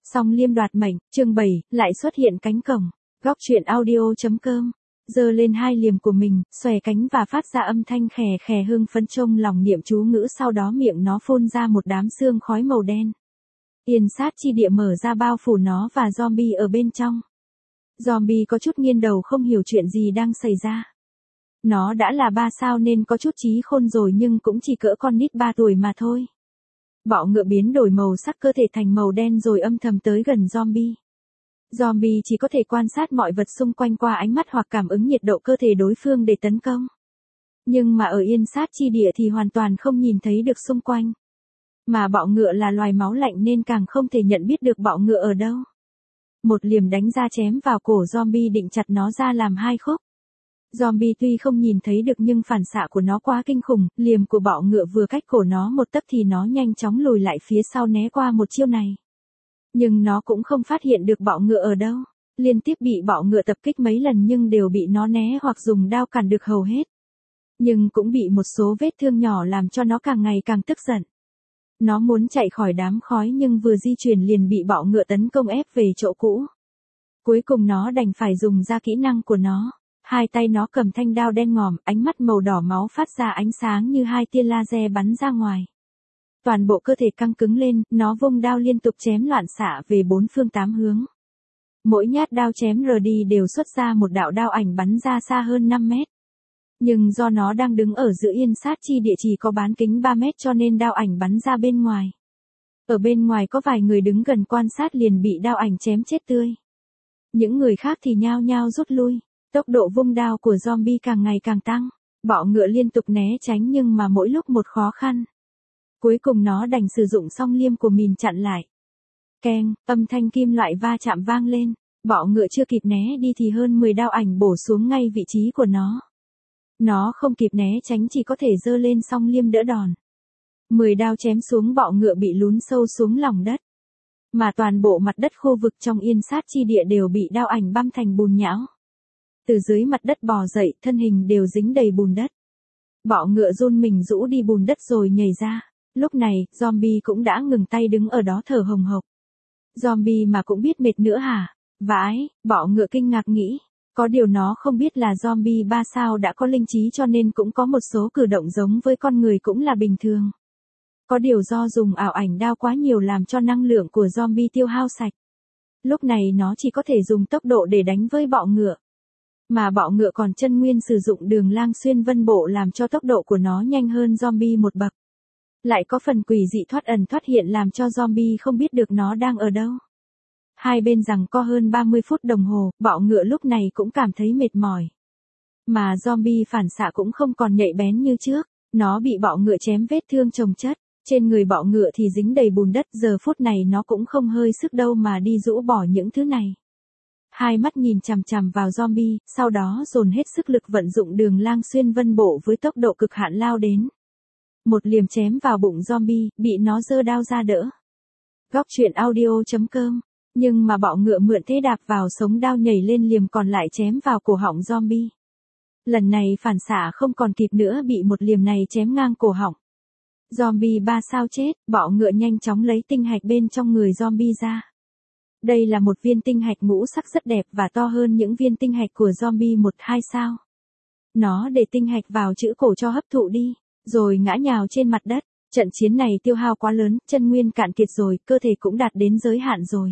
Song Liêm đoạt mệnh, chương 7, lại xuất hiện cánh cổng. Góc truyện audio.com. Giơ lên hai liềm của mình, xòe cánh và phát ra âm thanh khè khè hưng phấn trong lòng niệm chú ngữ, sau đó miệng nó phun ra một đám xương khói màu đen. Yên sát chi địa mở ra bao phủ nó và zombie ở bên trong. Zombie có chút nghiêng đầu không hiểu chuyện gì đang xảy ra. Nó đã là 3 sao nên có chút trí khôn rồi nhưng cũng chỉ cỡ con nít 3 tuổi mà thôi. Bọ ngựa biến đổi màu sắc cơ thể thành màu đen rồi âm thầm tới gần zombie. Zombie chỉ có thể quan sát mọi vật xung quanh qua ánh mắt hoặc cảm ứng nhiệt độ cơ thể đối phương để tấn công. Nhưng mà ở yên sát chi địa thì hoàn toàn không nhìn thấy được xung quanh. Mà bọ ngựa là loài máu lạnh nên càng không thể nhận biết được bọ ngựa ở đâu. Một liềm đánh ra chém vào cổ zombie định chặt nó ra làm hai khúc. Zombie tuy không nhìn thấy được nhưng phản xạ của nó quá kinh khủng, liềm của bọ ngựa vừa cách cổ nó một tấc thì nó nhanh chóng lùi lại phía sau né qua một chiêu này. Nhưng nó cũng không phát hiện được bọ ngựa ở đâu, liên tiếp bị bọ ngựa tập kích mấy lần nhưng đều bị nó né hoặc dùng đao cản được hầu hết. Nhưng cũng bị một số vết thương nhỏ làm cho nó càng ngày càng tức giận. Nó muốn chạy khỏi đám khói nhưng vừa di chuyển liền bị bọ ngựa tấn công ép về chỗ cũ. Cuối cùng nó đành phải dùng ra kỹ năng của nó. Hai tay nó cầm thanh đao đen ngòm, ánh mắt màu đỏ máu phát ra ánh sáng như hai tia laser bắn ra ngoài. Toàn bộ cơ thể căng cứng lên, nó vung đao liên tục chém loạn xạ về 4 phương 8 hướng. Mỗi nhát đao chém rờ đi đều xuất ra một đạo đao ảnh bắn ra xa hơn 5 mét. Nhưng do nó đang đứng ở giữa yên sát chi địa chỉ có bán kính 3 mét cho nên đao ảnh bắn ra bên ngoài. Ở bên ngoài có vài người đứng gần quan sát liền bị đao ảnh chém chết tươi. Những người khác thì nhao nhao rút lui. Tốc độ vung đao của zombie càng ngày càng tăng. Bọ ngựa liên tục né tránh nhưng mà mỗi lúc một khó khăn. Cuối cùng nó đành sử dụng song liêm của mình chặn lại. Keng, âm thanh kim loại va chạm vang lên. Bọ ngựa chưa kịp né đi thì hơn 10 đao ảnh bổ xuống ngay vị trí của nó. Nó không kịp né tránh chỉ có thể giơ lên song liêm đỡ đòn. 10 đao chém xuống bọ ngựa bị lún sâu xuống lòng đất. Mà toàn bộ mặt đất khu vực trong yên sát chi địa đều bị đao ảnh băm thành bùn nhão. Từ dưới mặt đất bò dậy, thân hình đều dính đầy bùn đất. Bọ ngựa run mình rũ đi bùn đất rồi nhảy ra. Lúc này, zombie cũng đã ngừng tay đứng ở đó thở hồng hộc. Zombie mà cũng biết mệt nữa hả? Vãi, bọ ngựa kinh ngạc nghĩ. Có điều nó không biết là zombie 3 sao đã có linh trí cho nên cũng có một số cử động giống với con người cũng là bình thường. Có điều do dùng ảo ảnh đao quá nhiều làm cho năng lượng của zombie tiêu hao sạch. Lúc này nó chỉ có thể dùng tốc độ để đánh với bọ ngựa. Mà bọ ngựa còn chân nguyên sử dụng đường lang xuyên vân bộ làm cho tốc độ của nó nhanh hơn zombie một bậc. Lại có phần quỷ dị thoát ẩn thoát hiện làm cho zombie không biết được nó đang ở đâu. Hai bên giằng co hơn 30 phút đồng hồ, bọ ngựa lúc này cũng cảm thấy mệt mỏi. Mà zombie phản xạ cũng không còn nhạy bén như trước, nó bị bọ ngựa chém vết thương chồng chất, trên người bọ ngựa thì dính đầy bùn đất, giờ phút này nó cũng không hơi sức đâu mà đi rũ bỏ những thứ này. Hai mắt nhìn chằm chằm vào zombie, sau đó dồn hết sức lực vận dụng đường lang xuyên vân bộ với tốc độ cực hạn lao đến. Một liềm chém vào bụng zombie, bị nó giơ đao ra đỡ. Góc truyện audio.com. Nhưng mà bọ ngựa mượn thế đạp vào sống đao nhảy lên liềm còn lại chém vào cổ họng zombie. Lần này phản xạ không còn kịp nữa bị một liềm này chém ngang cổ họng. Zombie 3 sao chết, bọ ngựa nhanh chóng lấy tinh hạch bên trong người zombie ra. Đây là một viên tinh hạch ngũ sắc rất đẹp và to hơn những viên tinh hạch của zombie 1-2 sao. Nó để tinh hạch vào chữ cổ cho hấp thụ đi, rồi ngã nhào trên mặt đất. Trận chiến này tiêu hao quá lớn, chân nguyên cạn kiệt rồi, cơ thể cũng đạt đến giới hạn rồi.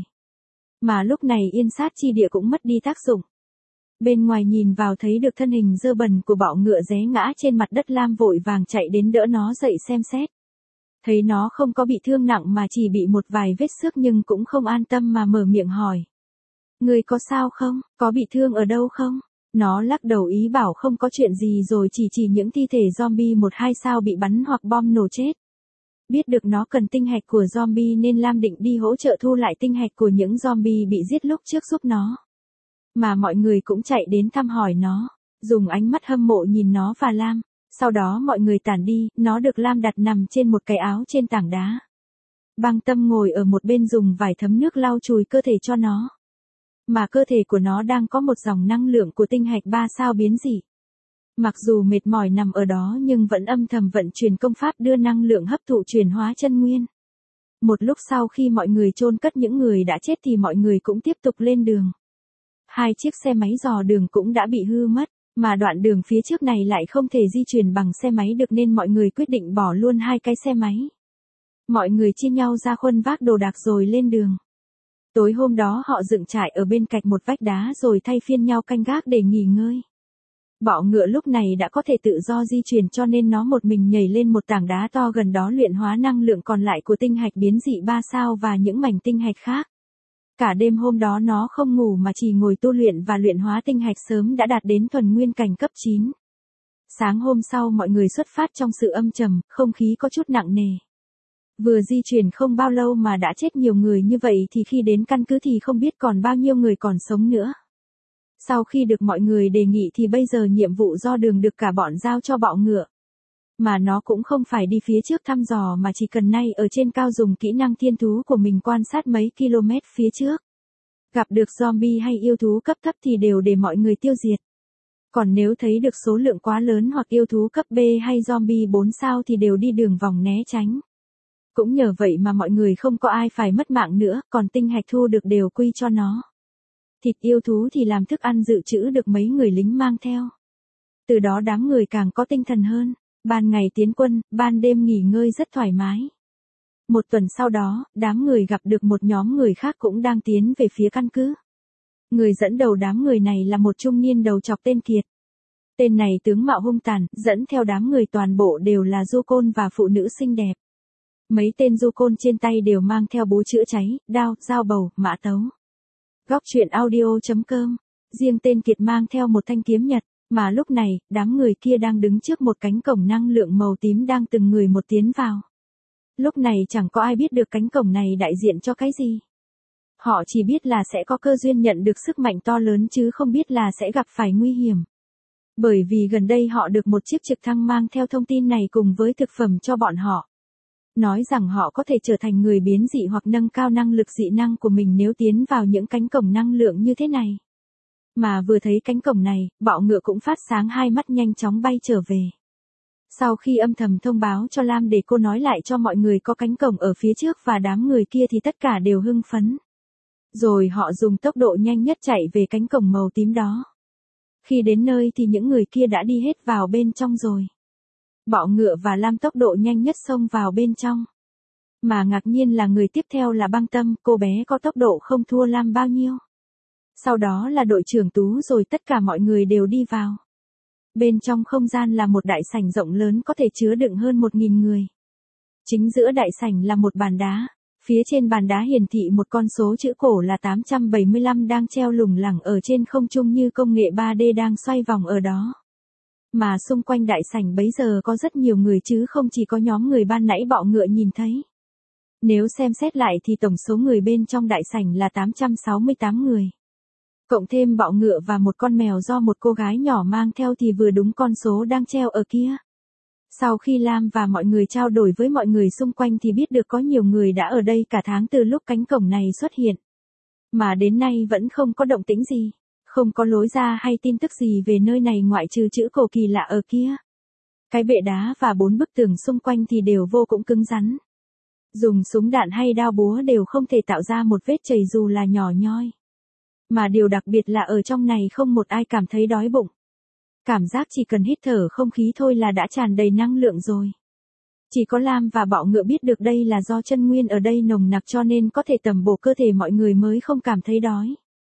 Mà lúc này yên sát chi địa cũng mất đi tác dụng. Bên ngoài nhìn vào thấy được thân hình dơ bẩn của bọ ngựa ré ngã trên mặt đất, Lam vội vàng chạy đến đỡ nó dậy xem xét. Thấy nó không có bị thương nặng mà chỉ bị một vài vết xước nhưng cũng không an tâm mà mở miệng hỏi. Người có sao không, có bị thương ở đâu không? Nó lắc đầu ý bảo không có chuyện gì rồi chỉ những thi thể zombie 1-2 sao bị bắn hoặc bom nổ chết. Biết được nó cần tinh hạch của zombie nên Lam định đi hỗ trợ thu lại tinh hạch của những zombie bị giết lúc trước giúp nó. Mà mọi người cũng chạy đến thăm hỏi nó, dùng ánh mắt hâm mộ nhìn nó và Lam. Sau đó mọi người tản đi, nó được Lam đặt nằm trên một cái áo trên tảng đá. Băng Tâm ngồi ở một bên dùng vải thấm nước lau chùi cơ thể cho nó. Mà cơ thể của nó đang có một dòng năng lượng của tinh hạch 3 sao biến dị. Mặc dù mệt mỏi nằm ở đó nhưng vẫn âm thầm vận chuyển công pháp đưa năng lượng hấp thụ chuyển hóa chân nguyên. Một lúc sau khi mọi người chôn cất những người đã chết thì mọi người cũng tiếp tục lên đường. Hai chiếc xe máy dò đường cũng đã bị hư mất, mà đoạn đường phía trước này lại không thể di chuyển bằng xe máy được nên mọi người quyết định bỏ luôn hai cái xe máy. Mọi người chia nhau ra khuân vác đồ đạc rồi lên đường. Tối hôm đó họ dựng trại ở bên cạnh một vách đá rồi thay phiên nhau canh gác để nghỉ ngơi. Bọ ngựa lúc này đã có thể tự do di chuyển cho nên nó một mình nhảy lên một tảng đá to gần đó luyện hóa năng lượng còn lại của tinh hạch biến dị 3 sao và những mảnh tinh hạch khác. Cả đêm hôm đó nó không ngủ mà chỉ ngồi tu luyện và luyện hóa tinh hạch sớm đã đạt đến thuần nguyên cảnh cấp 9. Sáng hôm sau mọi người xuất phát trong sự âm trầm, không khí có chút nặng nề. Vừa di chuyển không bao lâu mà đã chết nhiều người như vậy thì khi đến căn cứ thì không biết còn bao nhiêu người còn sống nữa. Sau khi được mọi người đề nghị thì bây giờ nhiệm vụ do đường được cả bọn giao cho bọ ngựa. Mà nó cũng không phải đi phía trước thăm dò mà chỉ cần nay ở trên cao dùng kỹ năng thiên thú của mình quan sát mấy km phía trước. Gặp được zombie hay yêu thú cấp thấp thì đều để mọi người tiêu diệt. Còn nếu thấy được số lượng quá lớn hoặc yêu thú cấp B hay zombie 4 sao thì đều đi đường vòng né tránh. Cũng nhờ vậy mà mọi người không có ai phải mất mạng nữa, còn tinh hạch thu được đều quy cho nó. Thịt yêu thú thì làm thức ăn dự trữ được mấy người lính mang theo. Từ đó đám người càng có tinh thần hơn, ban ngày tiến quân, ban đêm nghỉ ngơi rất thoải mái. Một tuần sau đó, đám người gặp được một nhóm người khác cũng đang tiến về phía căn cứ. Người dẫn đầu đám người này là một trung niên đầu chọc tên Kiệt. Tên này tướng mạo hung tàn, dẫn theo đám người toàn bộ đều là du côn và phụ nữ xinh đẹp. Mấy tên du côn trên tay đều mang theo búa chữa cháy, đao, dao bầu, mã tấu. Góc truyện audio.com. Riêng tên Kiệt mang theo một thanh kiếm nhật, mà lúc này, đám người kia đang đứng trước một cánh cổng năng lượng màu tím đang từng người một tiến vào. Lúc này chẳng có ai biết được cánh cổng này đại diện cho cái gì. Họ chỉ biết là sẽ có cơ duyên nhận được sức mạnh to lớn chứ không biết là sẽ gặp phải nguy hiểm. Bởi vì gần đây họ được một chiếc trực thăng mang theo thông tin này cùng với thực phẩm cho bọn họ. Nói rằng họ có thể trở thành người biến dị hoặc nâng cao năng lực dị năng của mình nếu tiến vào những cánh cổng năng lượng như thế này. Mà vừa thấy cánh cổng này, bọ ngựa cũng phát sáng hai mắt nhanh chóng bay trở về. Sau khi âm thầm thông báo cho Lam để cô nói lại cho mọi người có cánh cổng ở phía trước và đám người kia thì tất cả đều hưng phấn. Rồi họ dùng tốc độ nhanh nhất chạy về cánh cổng màu tím đó. Khi đến nơi thì những người kia đã đi hết vào bên trong rồi. Bọ ngựa và Lam tốc độ nhanh nhất xông vào bên trong. Mà ngạc nhiên là người tiếp theo là Băng Tâm, cô bé có tốc độ không thua Lam bao nhiêu. Sau đó là đội trưởng Tú rồi tất cả mọi người đều đi vào. Bên trong không gian là một đại sảnh rộng lớn có thể chứa đựng hơn 1.000 người. Chính giữa đại sảnh là một bàn đá. Phía trên bàn đá hiển thị một con số chữ cổ là 875 đang treo lủng lẳng ở trên không trung như công nghệ 3D đang xoay vòng ở đó. Mà xung quanh đại sảnh bấy giờ có rất nhiều người chứ không chỉ có nhóm người ban nãy bọ ngựa nhìn thấy. Nếu xem xét lại thì tổng số người bên trong đại sảnh là 868 người. Cộng thêm bọ ngựa và một con mèo do một cô gái nhỏ mang theo thì vừa đúng con số đang treo ở kia. Sau khi Lam và mọi người trao đổi với mọi người xung quanh thì biết được có nhiều người đã ở đây cả tháng từ lúc cánh cổng này xuất hiện. Mà đến nay vẫn không có động tĩnh gì, không có lối ra hay tin tức gì về nơi này ngoại trừ chữ cổ kỳ lạ ở kia. Cái bệ đá và 4 bức tường xung quanh thì đều vô cùng cứng rắn. Dùng súng đạn hay đao búa đều không thể tạo ra một vết chảy dù là nhỏ nhoi. Mà điều đặc biệt là ở trong này không một ai cảm thấy đói bụng. Cảm giác chỉ cần hít thở không khí thôi là đã tràn đầy năng lượng rồi. Chỉ có Lam và bọ ngựa biết được đây là do chân nguyên ở đây nồng nặc cho nên có thể tầm bổ cơ thể mọi người mới không cảm thấy đói.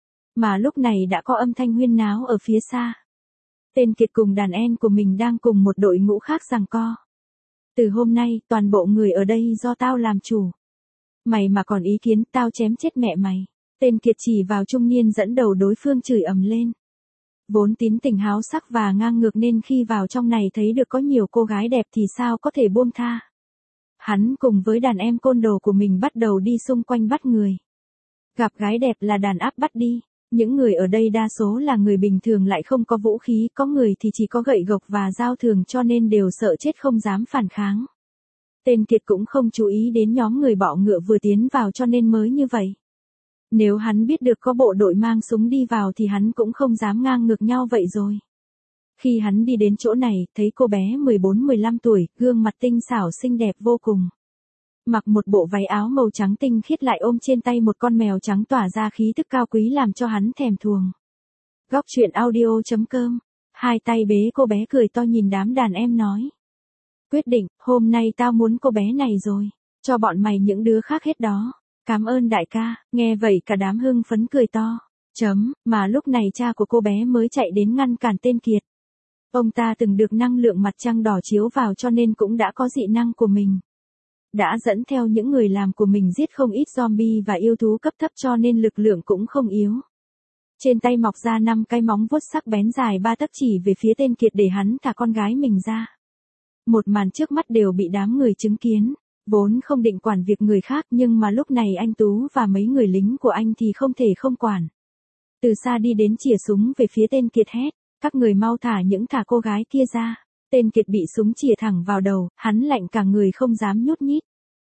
Mà lúc này đã có âm thanh huyên náo ở phía xa. Tên Kiệt cùng đàn em của mình đang cùng một đội ngũ khác giằng co. Từ hôm nay, toàn bộ người ở đây do tao làm chủ. Mày mà còn ý kiến, tao chém chết mẹ mày. Tên Kiệt chỉ vào trung niên dẫn đầu đối phương chửi ầm lên. Vốn tín tình háo sắc và ngang ngược nên khi vào trong này thấy được có nhiều cô gái đẹp thì sao có thể buông tha. Hắn cùng với đàn em côn đồ của mình bắt đầu đi xung quanh bắt người. Gặp gái đẹp là đàn áp bắt đi. Những người ở đây đa số là người bình thường lại không có vũ khí, có người thì chỉ có gậy gộc và dao thường cho nên đều sợ chết không dám phản kháng. Tên Kiệt cũng không chú ý đến nhóm người bọ ngựa vừa tiến vào cho nên mới như vậy. Nếu hắn biết được có bộ đội mang súng đi vào thì hắn cũng không dám ngang ngược nhau vậy rồi. Khi hắn đi đến chỗ này, thấy cô bé 14-15 tuổi, gương mặt tinh xảo xinh đẹp vô cùng. mặc một bộ váy áo màu trắng tinh khiết lại ôm trên tay một con mèo trắng tỏa ra khí tức cao quý làm cho hắn thèm thuồng. Góc truyện audio.com. Hai tay bế cô bé cười to nhìn đám đàn em nói. Quyết định, hôm nay tao muốn cô bé này rồi, cho bọn mày những đứa khác hết đó. Cảm ơn đại ca, nghe vậy cả đám hưng phấn cười to. Mà lúc này cha của cô bé mới chạy đến ngăn cản tên Kiệt. Ông ta từng được năng lượng mặt trăng đỏ chiếu vào cho nên cũng đã có dị năng của mình. Đã dẫn theo những người làm của mình giết không ít zombie và yêu thú cấp thấp cho nên lực lượng cũng không yếu. Trên tay mọc ra 5 cái móng vuốt sắc bén dài 3 tấc chỉ về phía tên Kiệt để hắn thả con gái mình ra. Một màn trước mắt đều bị đám người chứng kiến. Vốn không định quản việc người khác nhưng mà lúc này anh Tú và mấy người lính của anh thì không thể không quản. Từ xa đi đến chỉa súng về phía tên Kiệt hét. Các người mau thả cô gái kia ra. Tên Kiệt bị súng chỉa thẳng vào đầu, hắn lạnh cả người không dám nhúc nhích.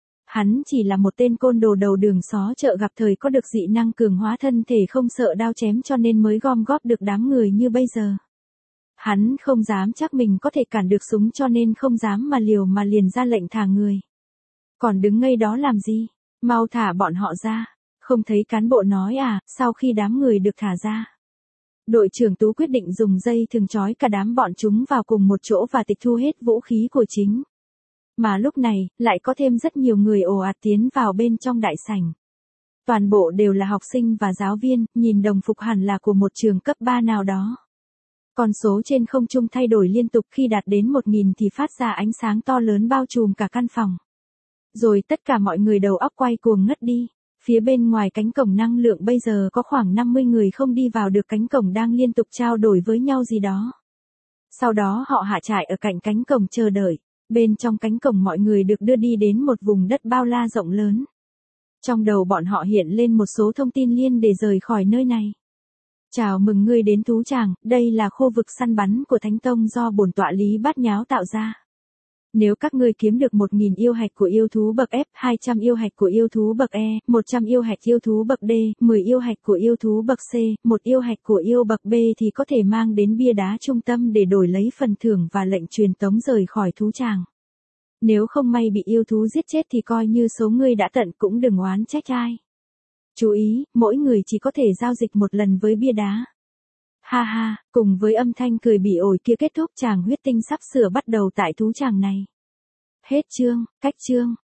Hắn chỉ là một tên côn đồ đầu đường xó chợ gặp thời có được dị năng cường hóa thân thể không sợ đao chém cho nên mới gom góp được đám người như bây giờ. Hắn không dám chắc mình có thể cản được súng cho nên không dám mà liều mà liền ra lệnh thả người. Còn đứng ngây đó làm gì? Mau thả bọn họ ra. Không thấy cán bộ nói à, sau khi đám người được thả ra. Đội trưởng Tú quyết định dùng dây thừng trói cả đám bọn chúng vào cùng một chỗ và tịch thu hết vũ khí của chính. Mà lúc này, lại có thêm rất nhiều người ồ ạt tiến vào bên trong đại sảnh. Toàn bộ đều là học sinh và giáo viên, nhìn đồng phục hẳn là của một trường cấp 3 nào đó. Con số trên không trung thay đổi liên tục khi đạt đến 1000 thì phát ra ánh sáng to lớn bao trùm cả căn phòng. Rồi tất cả mọi người đầu óc quay cuồng ngất đi. Phía bên ngoài cánh cổng năng lượng bây giờ có khoảng 50 người không đi vào được, cánh cổng đang liên tục trao đổi với nhau gì đó. Sau đó họ hạ trại ở cạnh cánh cổng chờ đợi. Bên trong cánh cổng mọi người được đưa đi đến một vùng đất bao la rộng lớn. Trong đầu bọn họ hiện lên một số thông tin liên để rời khỏi nơi này. Chào mừng ngươi đến Thú Tràng, đây là khu vực săn bắn của Thánh Tông do bổn tọa Lý Bát Nháo tạo ra. Nếu các ngươi kiếm được 1000 yêu hạch của yêu thú bậc F, 200 yêu hạch của yêu thú bậc E, 100 yêu hạch yêu thú bậc D, 10 yêu hạch của yêu thú bậc C, 1 yêu hạch của yêu bậc B thì có thể mang đến bia đá trung tâm để đổi lấy phần thưởng và lệnh truyền tống rời khỏi thú tràng. Nếu không may bị yêu thú giết chết thì coi như số ngươi đã tận, cũng đừng oán trách ai. Chú ý, mỗi người chỉ có thể giao dịch một lần với bia đá. Ha ha, cùng với âm thanh cười bỉ ổi kia kết thúc tràng huyết tinh sắp sửa bắt đầu tại thú tràng này. Hết chương, cách chương.